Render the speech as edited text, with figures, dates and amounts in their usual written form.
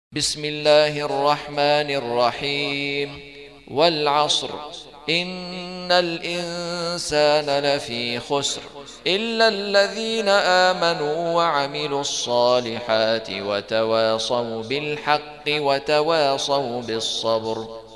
بسم الله الرحمن الرحيم. والعصر إن الإنسان لفي خسر إلا الذين آمنوا وعملوا الصالحات وتواصوا بالحق وتواصوا بالصبر.